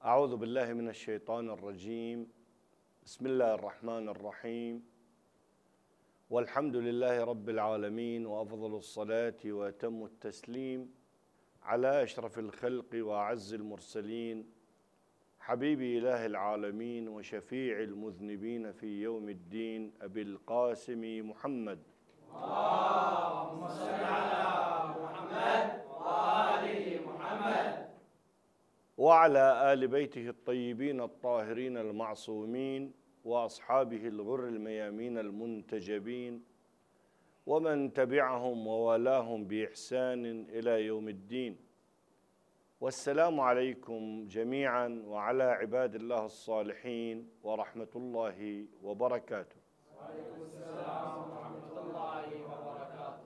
أعوذ بالله من الشيطان الرجيم. بسم الله الرحمن الرحيم، والحمد لله رب العالمين، وأفضل الصلاة وأتم التسليم على أشرف الخلق وأعز المرسلين، حبيب إله العالمين وشفيع المذنبين في يوم الدين، أبي القاسم محمد. اللهم صل على محمد وآل محمد. وعلى آل بيته الطيبين الطاهرين المعصومين، وأصحابه الغر الميامين المنتجبين، ومن تبعهم ووالاهم بإحسان إلى يوم الدين. والسلام عليكم جميعا وعلى عباد الله الصالحين ورحمة الله وبركاته. وعليكم السلام ورحمة الله وبركاته.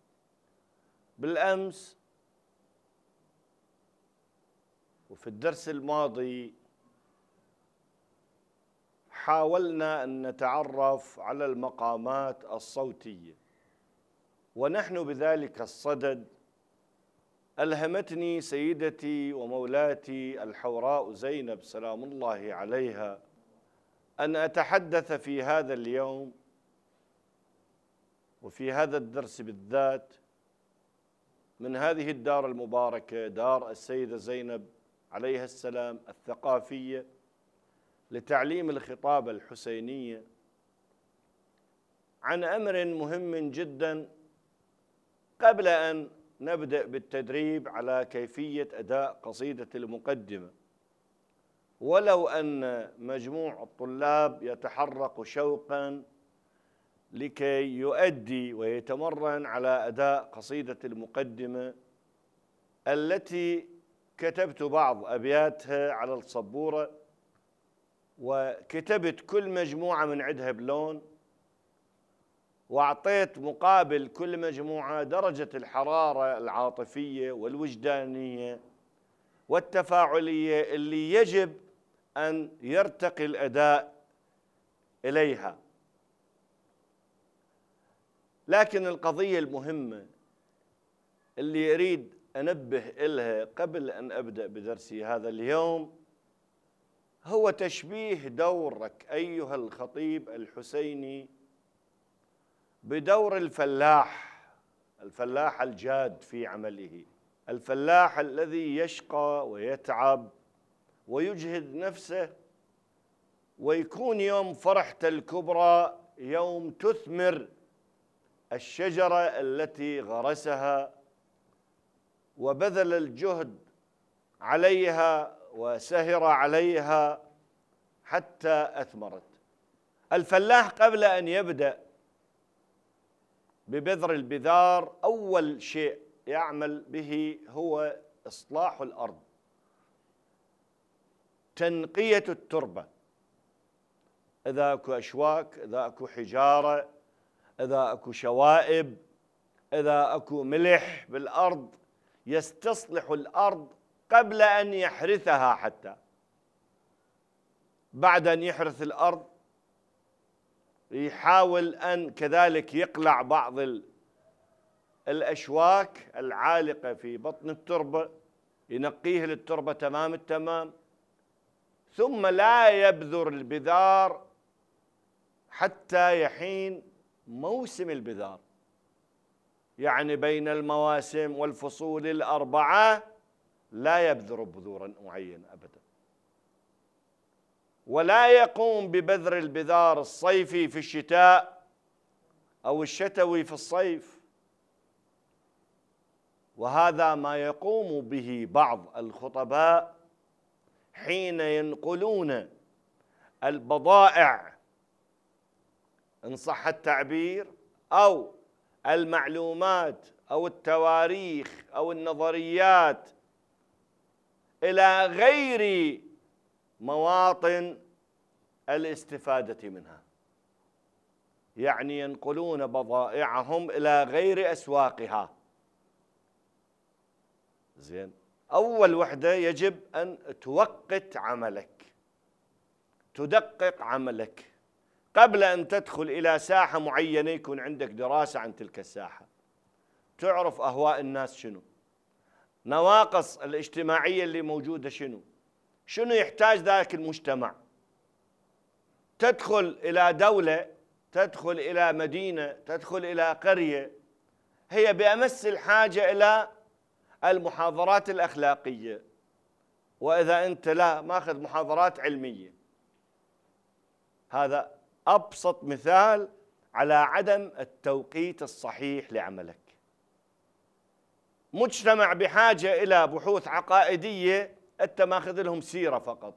بالأمس وفي الدرس الماضي حاولنا أن نتعرف على المقامات الصوتية، ونحن بذلك الصدد ألهمتني سيدتي ومولاتي الحوراء زينب سلام الله عليها أن أتحدث في هذا اليوم وفي هذا الدرس بالذات من هذه الدار المباركة، دار السيدة زينب عليها السلام الثقافية لتعليم الخطابة الحسينية، عن أمر مهم جدا قبل أن نبدأ بالتدريب على كيفية أداء قصيدة المقدمة. ولو أن مجموع الطلاب يتحرك شوقا لكي يؤدي ويتمرن على أداء قصيدة المقدمة التي كتبت بعض أبياتها على السبورة، وكتبت كل مجموعة من عندها بلون، وأعطيت مقابل كل مجموعة درجة الحرارة العاطفية والوجدانية والتفاعلية اللي يجب أن يرتقي الأداء إليها. لكن القضية المهمة اللي أريد أنبه إلها قبل أن أبدأ بدرسي هذا اليوم هو تشبيه دورك أيها الخطيب الحسيني بدور الفلاح الجاد في عمله، الفلاح الذي يشقى ويتعب ويجهد نفسه، ويكون يوم فرحته الكبرى يوم تثمر الشجرة التي غرسها وبذل الجهد عليها وسهر عليها حتى أثمرت. الفلاح قبل أن يبدأ ببذر البذار أول شيء يعمل به هو إصلاح الأرض، تنقية التربة، إذا أكو أشواك، إذا أكو حجارة، إذا أكو شوائب، إذا أكو ملح بالأرض، يستصلح الأرض قبل أن يحرثها. حتى بعد أن يحرث الأرض يحاول أن كذلك يقلع بعض الأشواك العالقة في بطن التربة، ينقيه للتربة تمام التمام، ثم لا يبذر البذار حتى يحين موسم البذار، يعني بين المواسم والفصول الأربعة لا يبذر بذورا معينة أبدا، ولا يقوم ببذر البذار الصيفي في الشتاء أو الشتوي في الصيف. وهذا ما يقوم به بعض الخطباء حين ينقلون البضائع إن صح التعبير أو المعلومات أو التواريخ أو النظريات إلى غير مواطن الاستفادة منها، يعني ينقلون بضائعهم إلى غير أسواقها. زين، أول وحدة يجب أن توقت عملك، تدقق عملك قبل أن تدخل إلى ساحة معينة، يكون عندك دراسة عن تلك الساحة، تعرف أهواء الناس شنو، نواقص الاجتماعية اللي موجودة شنو، شنو يحتاج ذاك المجتمع؟ تدخل إلى دولة، تدخل إلى مدينة، تدخل إلى قرية، هي بأمس الحاجة إلى المحاضرات الأخلاقية. وإذا أنت لا ماخذ محاضرات علمية، هذا أبسط مثال على عدم التوقيت الصحيح لعملك. مجتمع بحاجة إلى بحوث عقائدية، أنت ماخذ لهم سيرة فقط.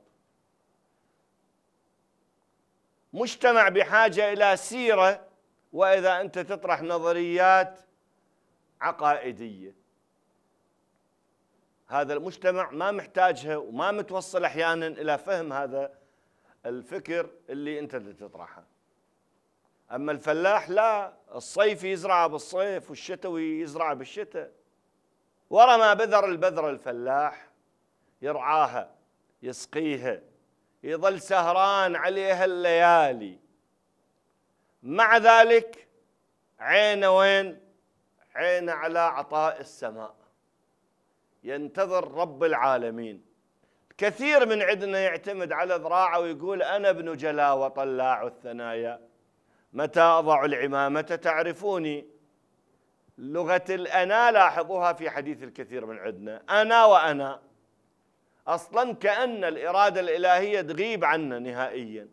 مجتمع بحاجة إلى سيرة، وإذا أنت تطرح نظريات عقائدية، هذا المجتمع ما محتاجها وما متوصل أحيانا إلى فهم هذا الفكر اللي أنت تطرحه. أما الفلاح لا، الصيف يزرع بالصيف والشتوي يزرع بالشتاء. ورا ما بذر البذرة الفلاح يرعاها، يسقيها، يظل سهران عليها الليالي. مع ذلك عينه وين؟ عينه على عطاء السماء، ينتظر رب العالمين. كثير من عندنا يعتمد على ذراعه ويقول أنا ابن جلا وطلاع الثنايا، متى أضع العمامة تعرفوني. لغة الأنا لاحظوها في حديث الكثير من عندنا، أنا وأنا، أصلا كأن الإرادة الإلهية تغيب عنا نهائيا،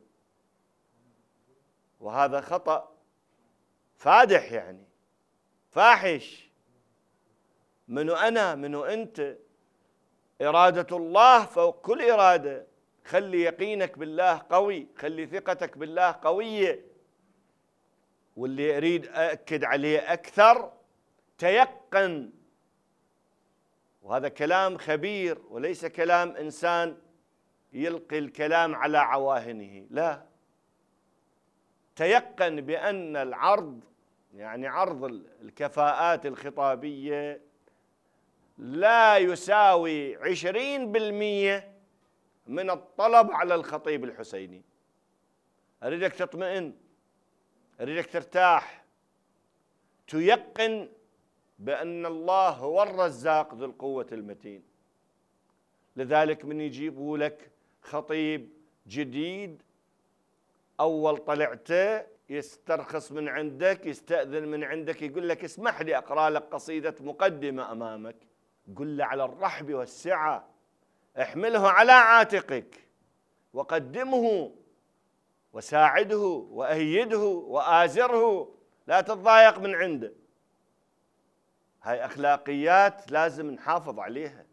وهذا خطأ فادح، يعني فاحش. منو أنا؟ منو أنت؟ إرادة الله فوق كل إرادة. خلي يقينك بالله قوي، خلي ثقتك بالله قوية. واللي أريد أأكد عليه أكثر، تيقن. وهذا كلام خبير وليس كلام إنسان يلقي الكلام على عواهنه، لا. تيقن بأن العرض، يعني عرض الكفاءات الخطابية، لا يساوي 20% من الطلب على الخطيب الحسيني. أريدك تطمئن، أريدك ترتاح، تيقن بأن الله هو الرزاق ذو القوة المتين. لذلك من يجيبوا لك خطيب جديد، أول طلعته يسترخص من عندك، يستأذن من عندك، يقول لك اسمح لي أقرأ لك قصيدة مقدمة أمامك. قل له على الرحب والسعة، احمله على عاتقك وقدمه وساعده وأيده وآزره، لا تتضايق من عنده. هاي أخلاقيات لازم نحافظ عليها.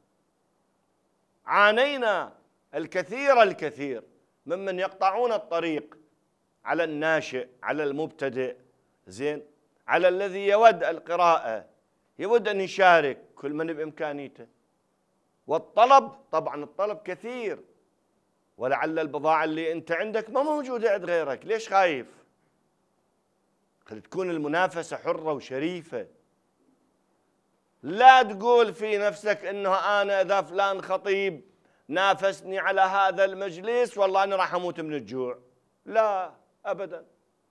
عانينا الكثير ممن يقطعون الطريق على الناشئ، على المبتدئ، زين، على الذي يود القراءة، يود أن يشارك، كل من بإمكانيته. والطلب، طبعا الطلب كثير، ولعل البضاعة اللي أنت عندك ما موجودة عند غيرك. ليش خايف؟ خلي تكون المنافسة حرة وشريفة. لا تقول في نفسك إنه أنا إذا فلان خطيب نافسني على هذا المجلس والله أنا راح أموت من الجوع. لا أبدا.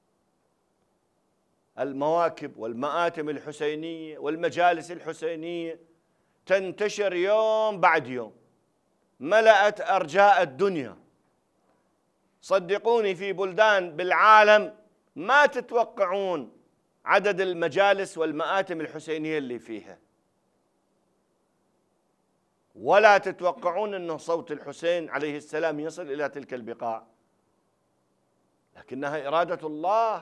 المواكب والمآتم الحسينية والمجالس الحسينية تنتشر يوم بعد يوم، ملأت أرجاء الدنيا. صدقوني في بلدان بالعالم ما تتوقعون عدد المجالس والمآتم الحسينية اللي فيها، ولا تتوقعون أنه صوت الحسين عليه السلام يصل إلى تلك البقاع، لكنها إرادة الله.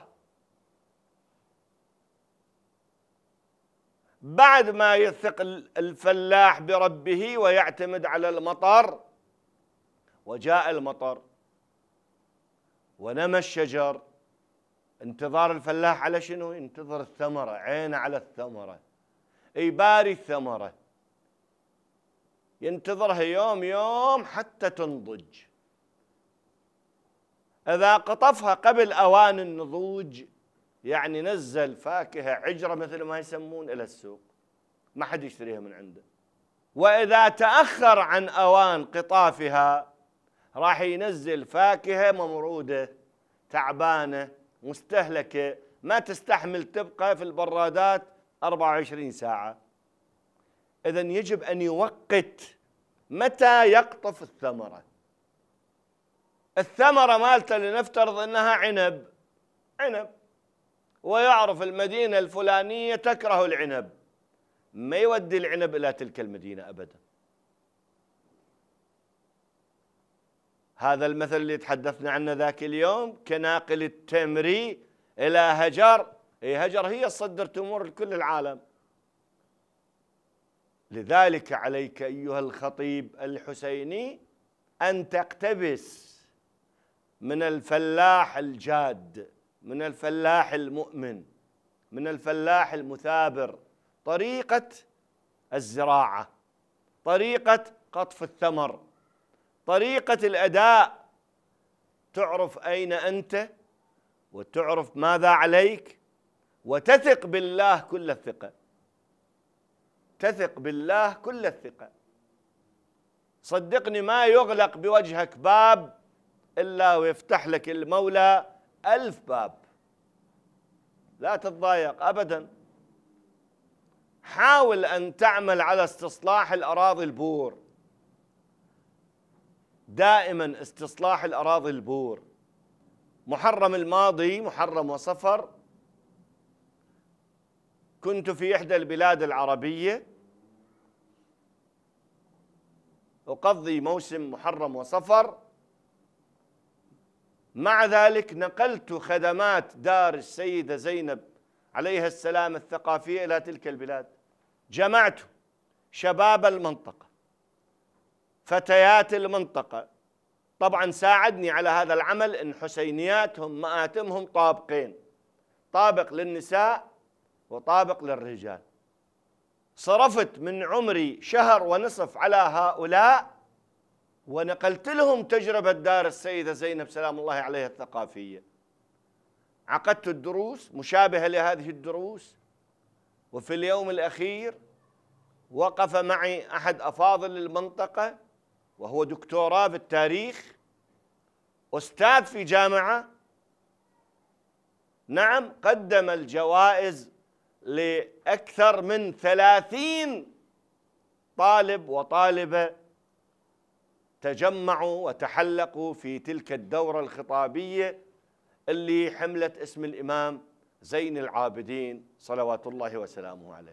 بعد ما يثق الفلاح بربه ويعتمد على المطر، وجاء المطر ونمى الشجر، انتظار الفلاح على شنو؟ ينتظر الثمرة، عينه على الثمرة، يباري الثمرة، ينتظرها يوم يوم حتى تنضج. إذا قطفها قبل أوان النضوج، يعني نزل فاكهة عجرة مثل ما يسمون إلى السوق، ما حد يشتريها من عنده. وإذا تأخر عن أوان قطافها، راح ينزل فاكهة ممرودة تعبانة مستهلكة، ما تستحمل تبقى في البرادات 24 ساعة. إذن يجب أن يوقت متى يقطف الثمرة. الثمرة مالته لنفترض أنها عنب، ويعرف المدينة الفلانية تكره العنب، ما يودي العنب إلى تلك المدينة أبدا. هذا المثل اللي تحدثنا عنه ذاك اليوم كناقل التمر إلى هجر، هجر هي تصدر تمور لكل العالم. لذلك عليك أيها الخطيب الحسيني أن تقتبس من الفلاح الجاد، من الفلاح المؤمن، من الفلاح المثابر طريقة الزراعة، طريقة قطف الثمر، طريقة الأداء، تعرف أين أنت وتعرف ماذا عليك، وتثق بالله كل الثقة، تثق بالله كل الثقة. صدقني ما يغلق بوجهك باب إلا ويفتح لك المولى 1000 باب، لا تتضايق أبدا. حاول أن تعمل على استصلاح الأراضي البور، دائما استصلاح الأراضي البور. محرم الماضي، محرم وصفر، كنت في إحدى البلاد العربية أقضي موسم محرم وصفر، مع ذلك نقلت خدمات دار السيدة زينب عليها السلام الثقافية إلى تلك البلاد. جمعت شباب المنطقة، فتيات المنطقة. طبعا ساعدني على هذا العمل إن حسينياتهم مآتمهم طابقين، طابق للنساء وطابق للرجال. صرفت من عمري 1.5 شهر على هؤلاء، ونقلت لهم تجربة دار السيدة زينب سلام الله عليها الثقافية. عقدت الدروس مشابهة لهذه الدروس، وفي اليوم الأخير وقف معي أحد أفاضل المنطقة وهو دكتوراه بالتاريخ، أستاذ في جامعة، نعم، قدم الجوائز لأكثر من 30 طالب وطالبة تجمعوا وتحلقوا في تلك الدورة الخطابية اللي حملت اسم الإمام زين العابدين صلوات الله وسلامه عليه.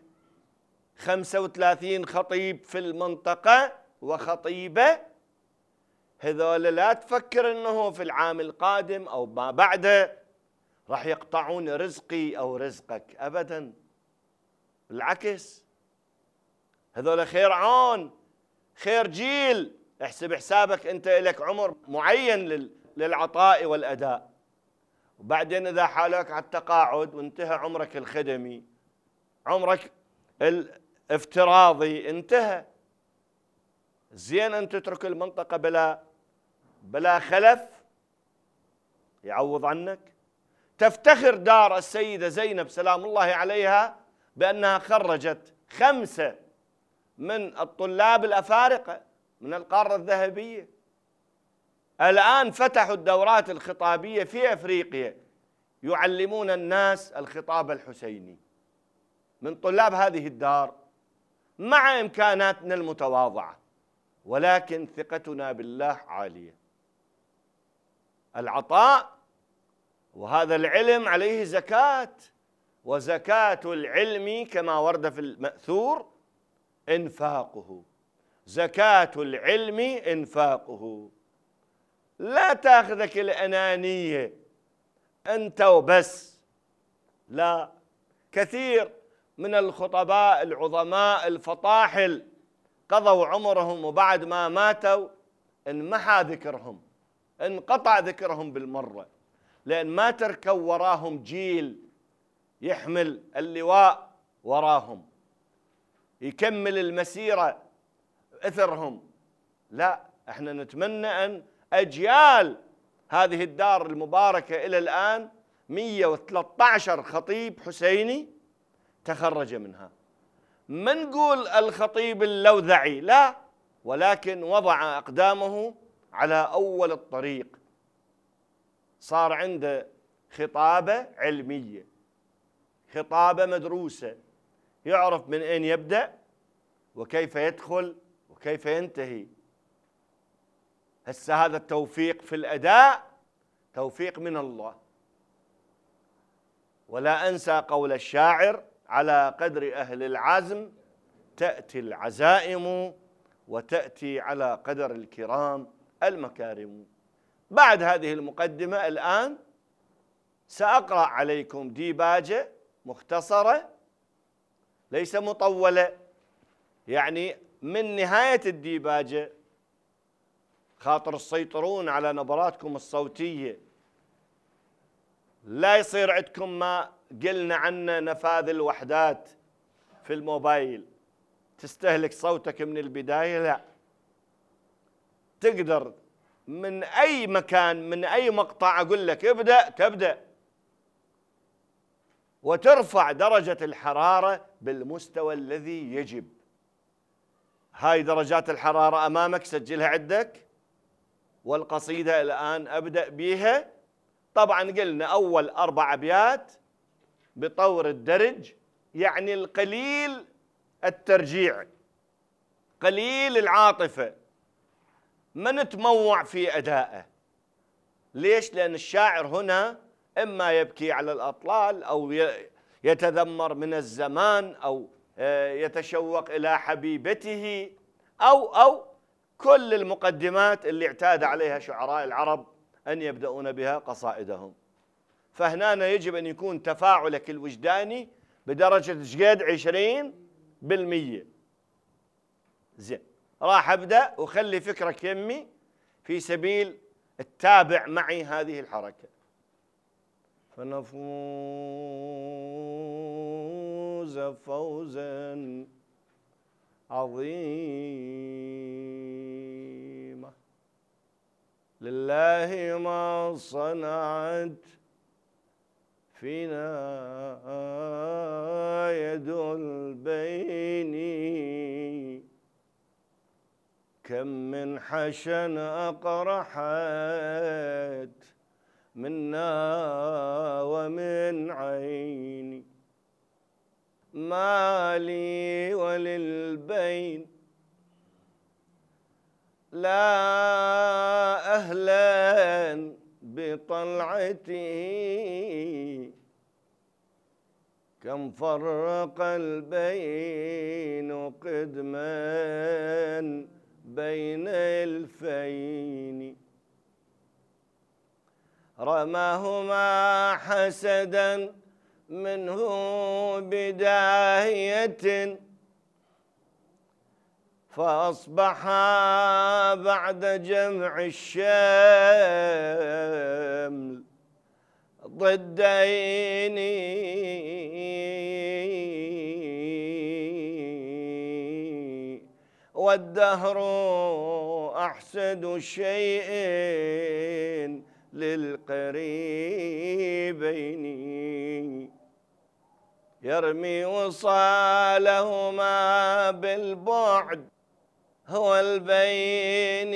35 خطيب في المنطقة وخطيبة، هذول لا تفكر أنه في العام القادم أو ما بعده راح يقطعون رزقي أو رزقك، أبدا، بالعكس، هذول خير عون، خير جيل. احسب حسابك أنت لك عمر معين للعطاء والأداء، وبعدين إذا حالك على التقاعد وانتهى عمرك الخدمي، عمرك الافتراضي انتهى، زين أن تترك المنطقة بلا خلف يعوض عنك. تفتخر دار السيدة زينب سلام الله عليها بأنها خرجت 5 من الطلاب الأفارقة من القارة الذهبية. الآن فتحوا الدورات الخطابية في أفريقيا، يعلمون الناس الخطاب الحسيني من طلاب هذه الدار، مع إمكاناتنا المتواضعة، ولكن ثقتنا بالله عالية. العطاء وهذا العلم عليه زكاة، وزكاة العلم كما ورد في المأثور إنفاقه، زكاة العلم إنفاقه. لا تأخذك الأنانية أنت وبس، لا. كثير من الخطباء العظماء الفطاحل قضوا عمرهم وبعد ما ماتوا انمحى ذكرهم، انقطع ذكرهم بالمرة، لأن ما تركوا وراهم جيل يحمل اللواء وراهم يكمل المسيرة أثرهم. لا، احنا نتمنى أن أجيال هذه الدار المباركة إلى الآن 113 خطيب حسيني تخرج منها. ما نقول الخطيب اللوذعي، لا، ولكن وضع أقدامه على أول الطريق، صار عنده خطابة علمية، خطابة مدروسة، يعرف من أين يبدأ وكيف يدخل وكيف ينتهي. هسه هذا التوفيق في الأداء توفيق من الله. ولا أنسى قول الشاعر: على قدر أهل العزم تأتي العزائم، وتأتي على قدر الكرام المكارم. بعد هذه المقدمة الآن سأقرأ عليكم ديباجة مختصرة ليس مطولة، يعني من نهاية الديباجة خاطر تسيطرون على نبراتكم الصوتية، لا يصير عندكم ما قلنا عنه نفاذ الوحدات في الموبايل تستهلك صوتك من البداية. لا، تقدر من أي مكان من أي مقطع أقول لك ابدأ تبدأ، وترفع درجة الحرارة بالمستوى الذي يجب. هاي درجات الحرارة أمامك، سجلها عندك. والقصيدة الآن أبدأ بيها. طبعا قلنا أول 4 أبيات بطور الدرج، يعني القليل الترجيع، قليل العاطفة، ما نتموع في أدائه. ليش؟ لأن الشاعر هنا إما يبكي على الأطلال، أو يتذمر من الزمان، أو يتشوق إلى حبيبته، أو كل المقدمات اللي اعتاد عليها شعراء العرب أن يبدأون بها قصائدهم. فهنا يجب أن يكون تفاعلك الوجداني بدرجة شقد 20%. زين، راح أبدأ وخلي فكرك يمي في سبيل التابع معي هذه الحركة. فنفوز فوزا عظيما، لله ما صنعت فينا يد البين، كم من حشن أقرحت منا ومن عيني، ما لي وللبين لا أهلا بطلعتي، كم فرق البين قدما بين الفين، رماهما حسدا منه بداية، فأصبحا بعد جمع الشمل ضدين، والدهر أحسد شيء للقريبين، يرمي وصالهما بالبعد هو البين،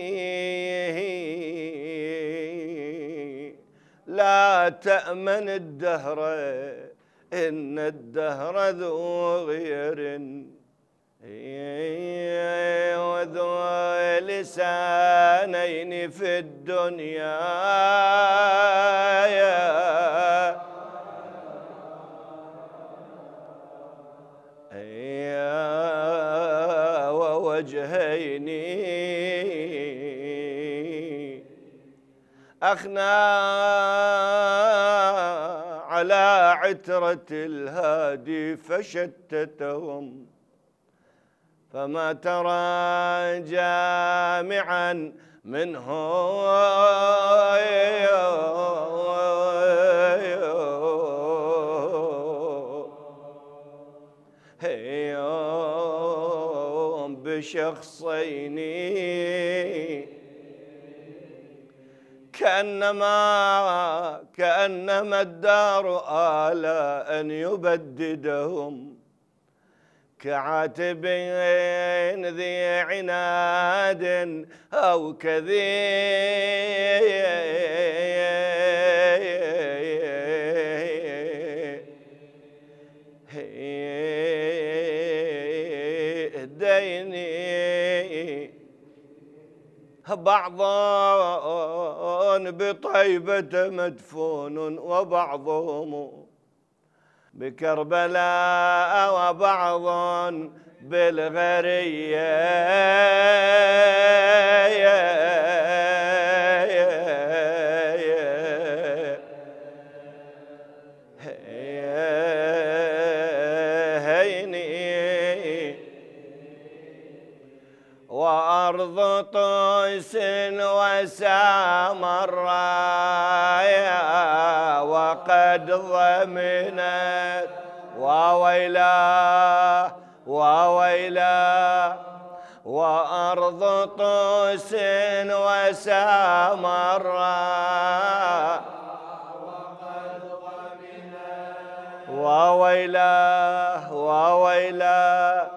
لا تأمن الدهر إن الدهر ذو غير، وذو لسانين في الدنيا ووجهين، أخنا على عترة الهادي فشتتهم، فما ترى جامعا منه بشخصين، كأنما الدار آلى أن يبددهم، كعاتبين ذي عناد أو كذي وبعض بطيبة مدفون وبعضهم بكربلاء وبعض بالغرية وأرض طيس وسامرايا وقد ضمنت وويلا وويلا وأرض طيس وسامرايا وقد ضمنت وويلا وويلا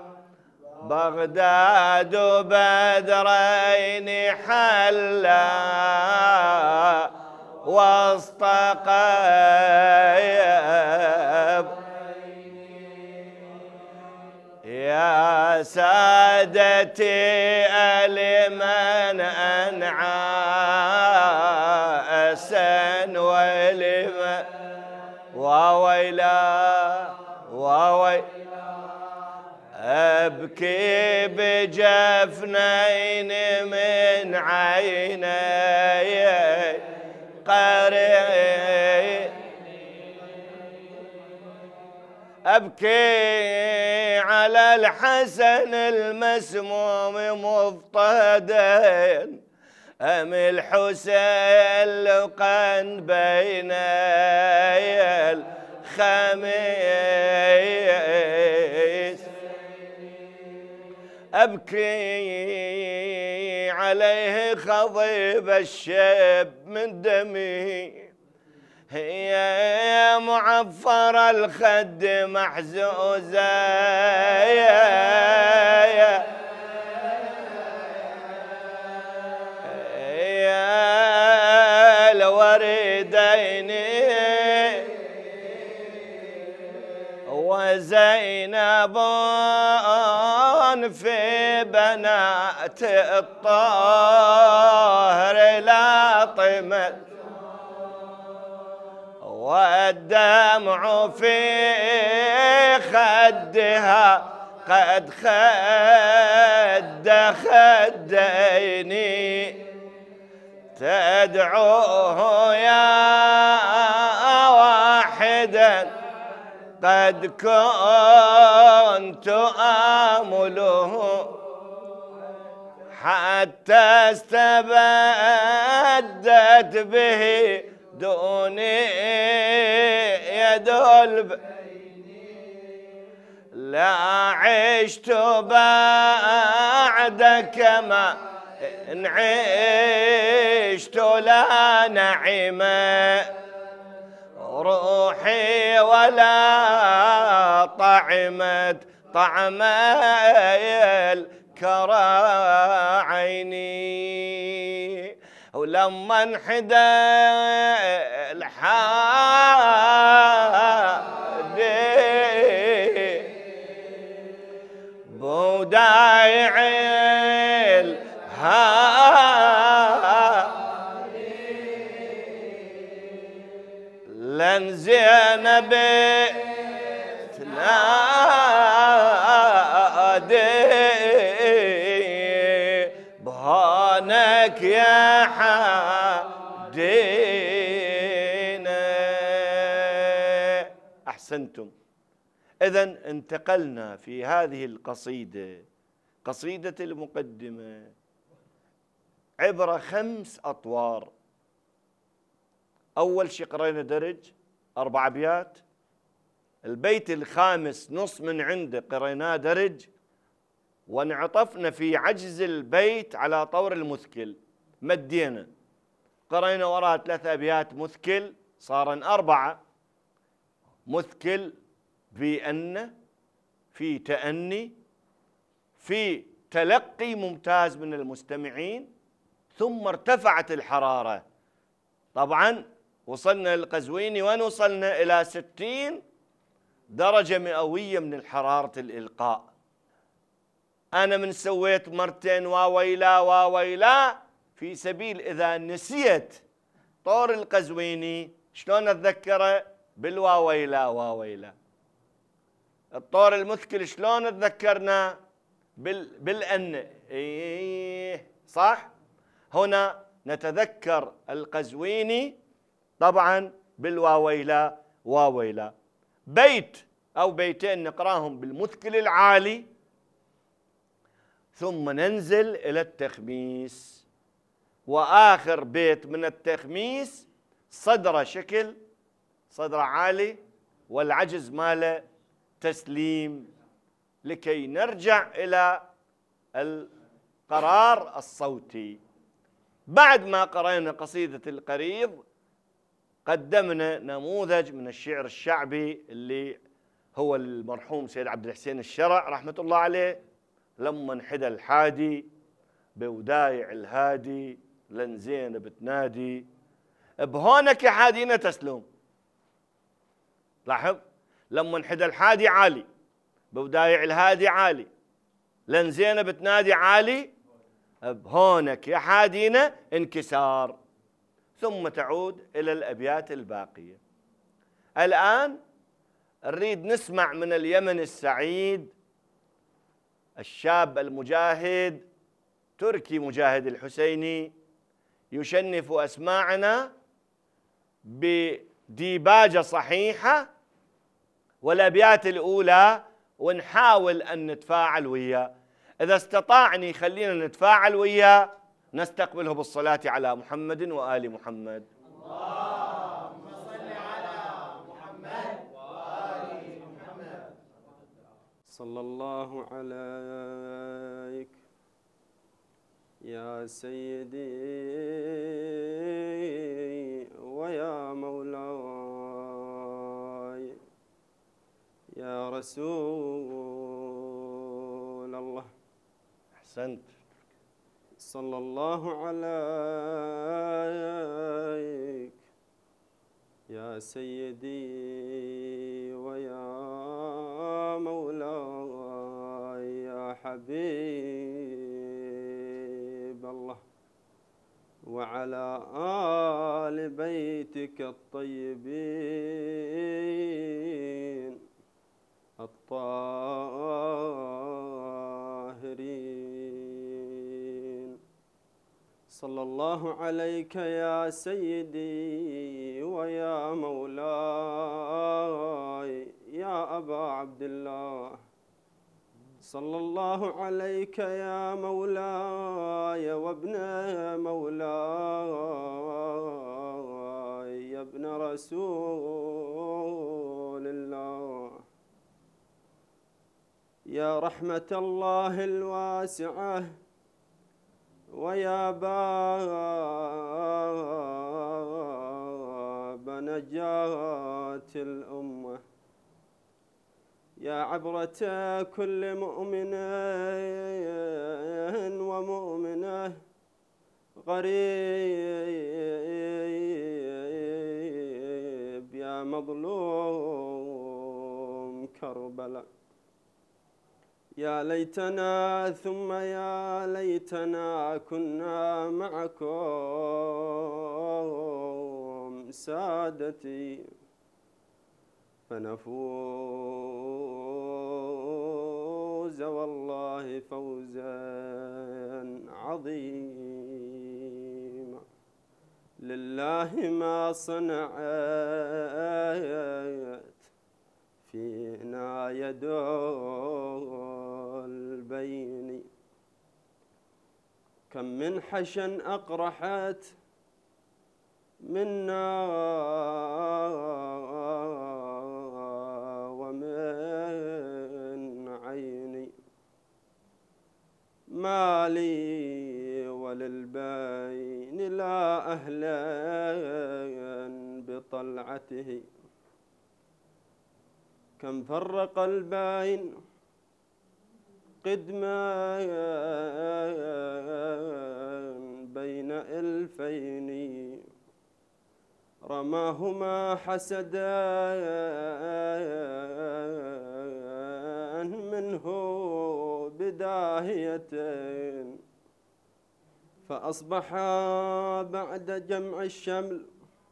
بغداد بدرين حلا وسط قيب يا سادتي ألمن أنعى أسن ولمن وويلا وويلا أبكي بجفنين من عيني قريب أبكي على الحسن المسموم مضطهدين أم الحسين لقن بين الخميس أبكي عليه خضيب الشيب من دمي يا معفر الخد محزوزة يا الوردين وزينب في بنات الطاهر لا طمت والدمع في خدها قد خد خديني تدعوه يا واحدا قد كنت آمله حتى استبدت به دوني يد لا عشت بعدك ما إن عشت لا نعمة روحي ولا طعمت طعم الكرى عيني ولما انحدى الحادي بودايع لن زينب تنادي بهانك يا حدينا. أحسنتم. إذن انتقلنا في هذه القصيدة، قصيدة المقدمة، عبر 5 أطوار. أول شيء قرينا درج 4 أبيات، البيت الخامس نص من عنده قريناه درج، وانعطفنا في عجز البيت على طور المثكل، مدينا قرينا وراء 3 أبيات مثكل، صارن 4 مثكل في أن، في تأني، في تلقي ممتاز من المستمعين، ثم ارتفعت الحرارة. طبعا وصلنا للقزويني وين وصلنا؟ إلى 60 درجة مئوية من حرارة الإلقاء. أنا من سويت مرتين واويلا واويلا في سبيل إذا نسيت طور القزويني شلون أتذكره؟ بالواويلا واويلا. الطور المثكل شلون تذكرنا؟ بالأن. إيه صح. هنا نتذكر القزويني طبعا بالواويلا واويلا. بيت أو بيتين نقراهم بالمثكل العالي، ثم ننزل إلى التخميس، وآخر بيت من التخميس صدره شكل صدره عالي والعجز ماله تسليم، لكي نرجع إلى القرار الصوتي. بعد ما قرأنا قصيدة القريض قدمنا نموذج من الشعر الشعبي اللي هو المرحوم سيد عبد الحسين الشرع رحمة الله عليه، لما انحدى الحادي بودايع الهادي لن زينب تنادي بهونك يا حادينا تسلم. لاحظ، لما انحدى الحادي عالي بودايع الهادي عالي لن زينب تنادي عالي بهونك يا حادينا انكسار، ثم تعود إلى الأبيات الباقية. الآن نريد نسمع من اليمن السعيد الشاب المجاهد تركي مجاهد الحسيني يشنف أسماعنا بديباجة صحيحة والأبيات الأولى، ونحاول أن نتفاعل وياه. إذا استطاعني خلينا نتفاعل وياه، نستقبله بالصلاة على محمد وآل محمد. اللهم صل على محمد وآل محمد. صلى الله عليك يا سيدي ويا مولاي يا رسول الله. أحسنت. صلى الله عليك يا سيدي ويا مولاي يا حبيب الله، وعلى آل بيتك الطيبين الطاهرين. صلى الله عليك يا سيدي ويا مولاي يا أبا عبد الله. صلى الله عليك يا مولاي وابن مولاي يا ابن رسول الله، يا رحمة الله الواسعة ويا باب نجاة الأمة، يا عبرة كل مؤمن ومؤمنة غريب، يا مظلوم كربلاء. يا ليتنا ثم يا ليتنا كنا معكم سادتي فنفوز والله فوزا عظيما. لله ما صنعت فينا يد البين، كم من حشا أقرحت منا ومن عيني، ما لي وللبين لا أهلا بطلعته، كم فرق البين قدما بين ألفين، رماهما حسدا منه بداهية، فأصبح بعد جمع الشمل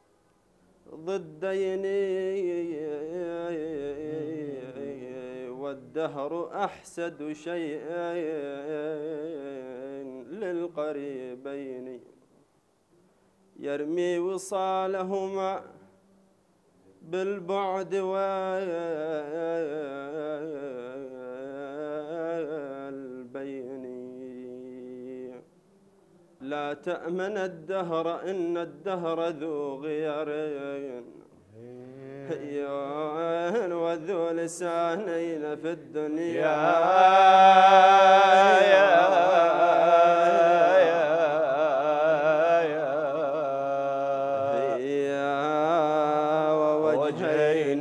ضدين والدهر أحسد شيء للقريبين يرمي وصالهما بالبعد والبين لا تأمن الدهر إن الدهر ذو غير وذو لسانين في الدنيا ووجهين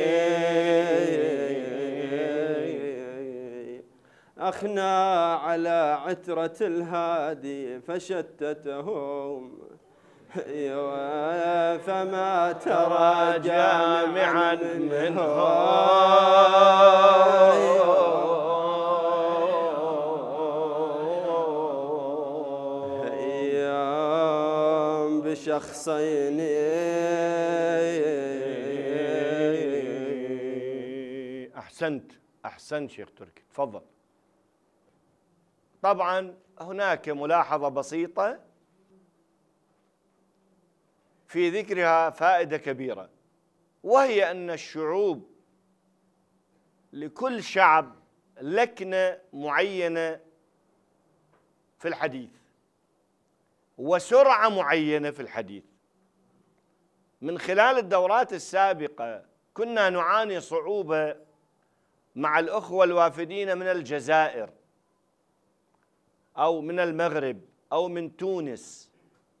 أخنا على عترة الهادي فشتتهم فما ترى جامعا منهم بشخصين أحسنت شيخ تركي، تفضل. طبعا هناك ملاحظة بسيطة في ذكرها فائدة كبيرة، وهي أن الشعوب لكل شعب لكنة معينة في الحديث وسرعة معينة في الحديث. من خلال الدورات السابقة كنا نعاني صعوبة مع الأخوة الوافدين من الجزائر أو من المغرب أو من تونس.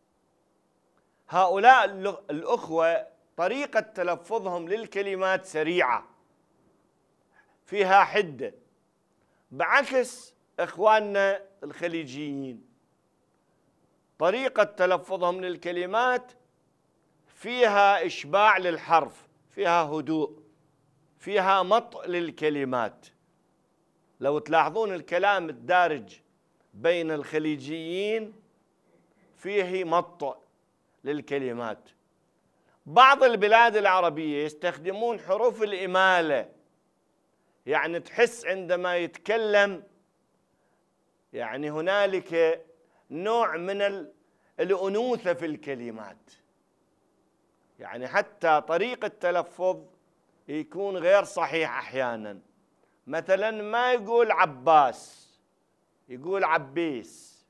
هؤلاء الأخوة طريقة تلفظهم للكلمات سريعة فيها حدة، بعكس إخواننا الخليجيين طريقة تلفظهم للكلمات فيها إشباع للحرف، فيها هدوء، فيها مطء للكلمات. لو تلاحظون الكلام الدارج بين الخليجيين فيه مطء للكلمات. بعض البلاد العربية يستخدمون حروف الإمالة، يعني تحس عندما يتكلم يعني هنالك نوع من الأنوثة في الكلمات، يعني حتى طريقة التلفظ يكون غير صحيح أحيانا. مثلا ما يقول عباس، يقول عبيس.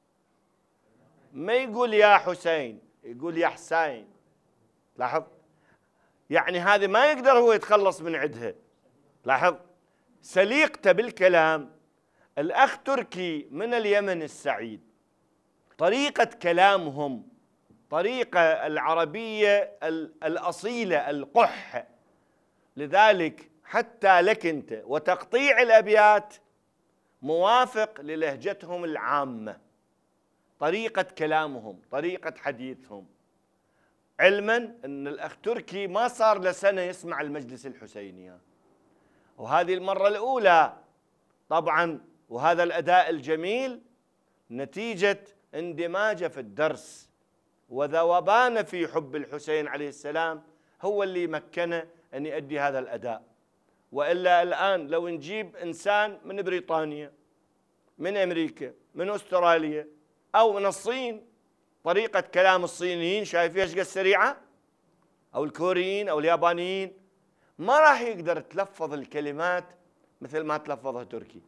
ما يقول يا حسين، يقول يا حسين. لاحظ، يعني هذه ما يقدر هو يتخلص من عندها. لاحظ سليقته بالكلام. الأخ تركي من اليمن السعيد طريقة كلامهم طريقة العربية الأصيلة القح، لذلك حتى لك أنت وتقطيع الأبيات موافق للهجتهم العامة، طريقة كلامهم، طريقة حديثهم. علما أن الأخ تركي ما صار لسنة يسمع المجلس الحسيني، وهذه المرة الأولى طبعا، وهذا الأداء الجميل نتيجة اندماجه في الدرس وذوبان في حب الحسين عليه السلام هو اللي مكنه أن يؤدي هذا الأداء. وإلا الآن لو نجيب إنسان من بريطانيا، من أمريكا، من أستراليا، أو من الصين، طريقة كلام الصينيين شايفيها ايش قد سريعة، أو الكوريين أو اليابانيين، ما راح يقدر يتلفظ الكلمات مثل ما تلفظها تركي.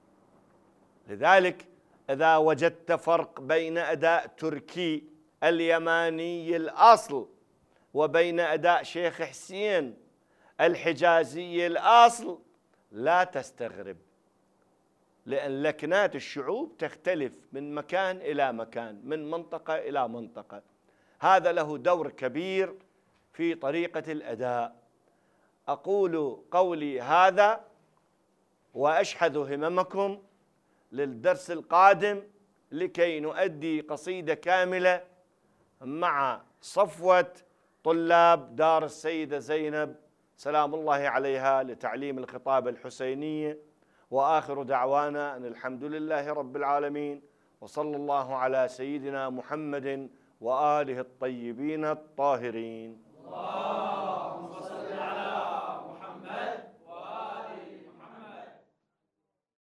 لذلك إذا وجدت فرق بين أداء تركي اليماني الأصل وبين أداء شيخ حسين الحجازي الأصل لا تستغرب، لأن لكنات الشعوب تختلف من مكان إلى مكان، من منطقة إلى منطقة. هذا له دور كبير في طريقة الأداء. أقول قولي هذا وأشحذ هممكم للدرس القادم لكي نؤدي قصيدة كاملة مع صفوة طلاب دار السيدة زينب سلام الله عليها لتعليم الخطابة الحسينية. وآخر دعوانا أن الحمد لله رب العالمين، وصلى الله على سيدنا محمد وآله الطيبين الطاهرين.